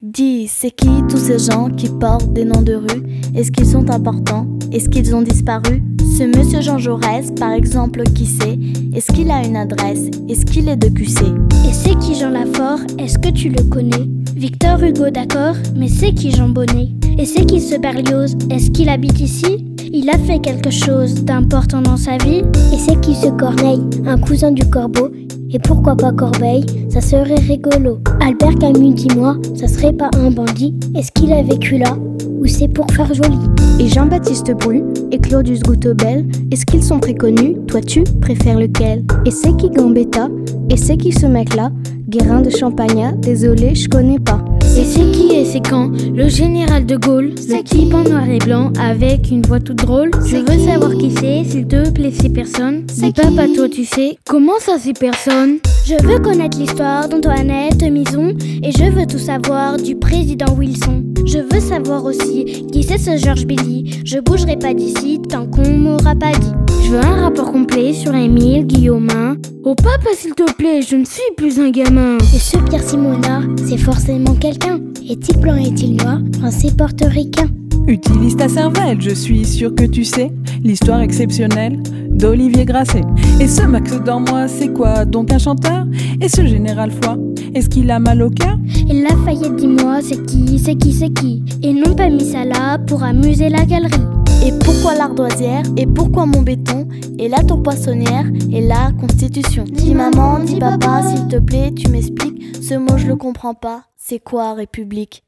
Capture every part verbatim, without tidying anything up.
Dis, c'est qui tous ces gens qui portent des noms de rue? Est-ce qu'ils sont importants? Est-ce qu'ils ont disparu? Ce monsieur Jean Jaurès, par exemple, qui c'est? Est-ce qu'il a une adresse? Est-ce qu'il est de Q C? Et c'est qui Jean Lafort? Est-ce que tu le connais? Victor Hugo, d'accord, mais c'est qui Jean Bonnet? Et c'est qui ce Berlioz? Est-ce qu'il habite ici? Il a fait quelque chose d'important dans sa vie? Et c'est qui ce Corneille? Un cousin du Corbeau? Et pourquoi pas Corbeil? Ça serait rigolo. Albert Camus, dis-moi, ça serait pas un bandit? Est-ce qu'il a vécu là? Ou c'est pour faire joli? Et Jean-Baptiste Bru et Claudius Goutobel, est-ce qu'ils sont très connus? Toi tu préfères lequel? Et c'est qui Gambetta? Et c'est qui ce mec-là? Guérin de Champagnat, désolé, je connais pas. Et c'est qui et c'est quand? Le général de Gaulle, le type en noir et blanc avec une voix toute drôle. Je veux savoir qui c'est, s'il te plaît, ces personnes. Dis papa, toi tu sais, comment ça ces personnes? Je veux connaître l'histoire d'Antoinette Mison et je veux tout savoir du président Wilson. Je veux savoir aussi qui c'est ce Georges Billy. Je bougerai pas d'ici tant qu'on m'aura pas dit. Je veux un rapport complet sur Émile Guillaumin. Oh papa s'il te plaît, je ne suis plus un gamin. Et ce Pierre Simonard, c'est forcément quelqu'un. Est-il blanc, est-il noir? Français, portoricain? Utilise ta cervelle, je suis sûr que tu sais l'histoire exceptionnelle d'Olivier Grasset. Et ce Max Dormois, c'est quoi donc un chanteur? Et ce général Foy, est-ce qu'il a mal au cœur? Et Lafayette, dis-moi, c'est qui, c'est qui, c'est qui? Et non pas mis ça là pour amuser la galerie. Et pourquoi l'ardoisière? Et pourquoi mon béton? Et la tour poissonnière? Et la Constitution? Dis maman, dis papa, s'il te plaît, tu m'expliques. Ce mot je le comprends pas, c'est quoi République?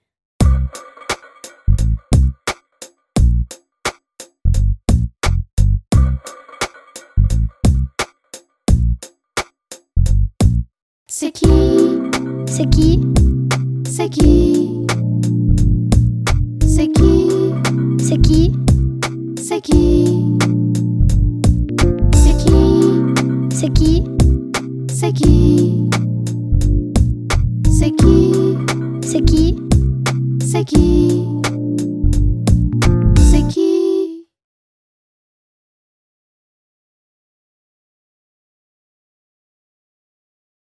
C'est qui? C'est qui? C'est qui?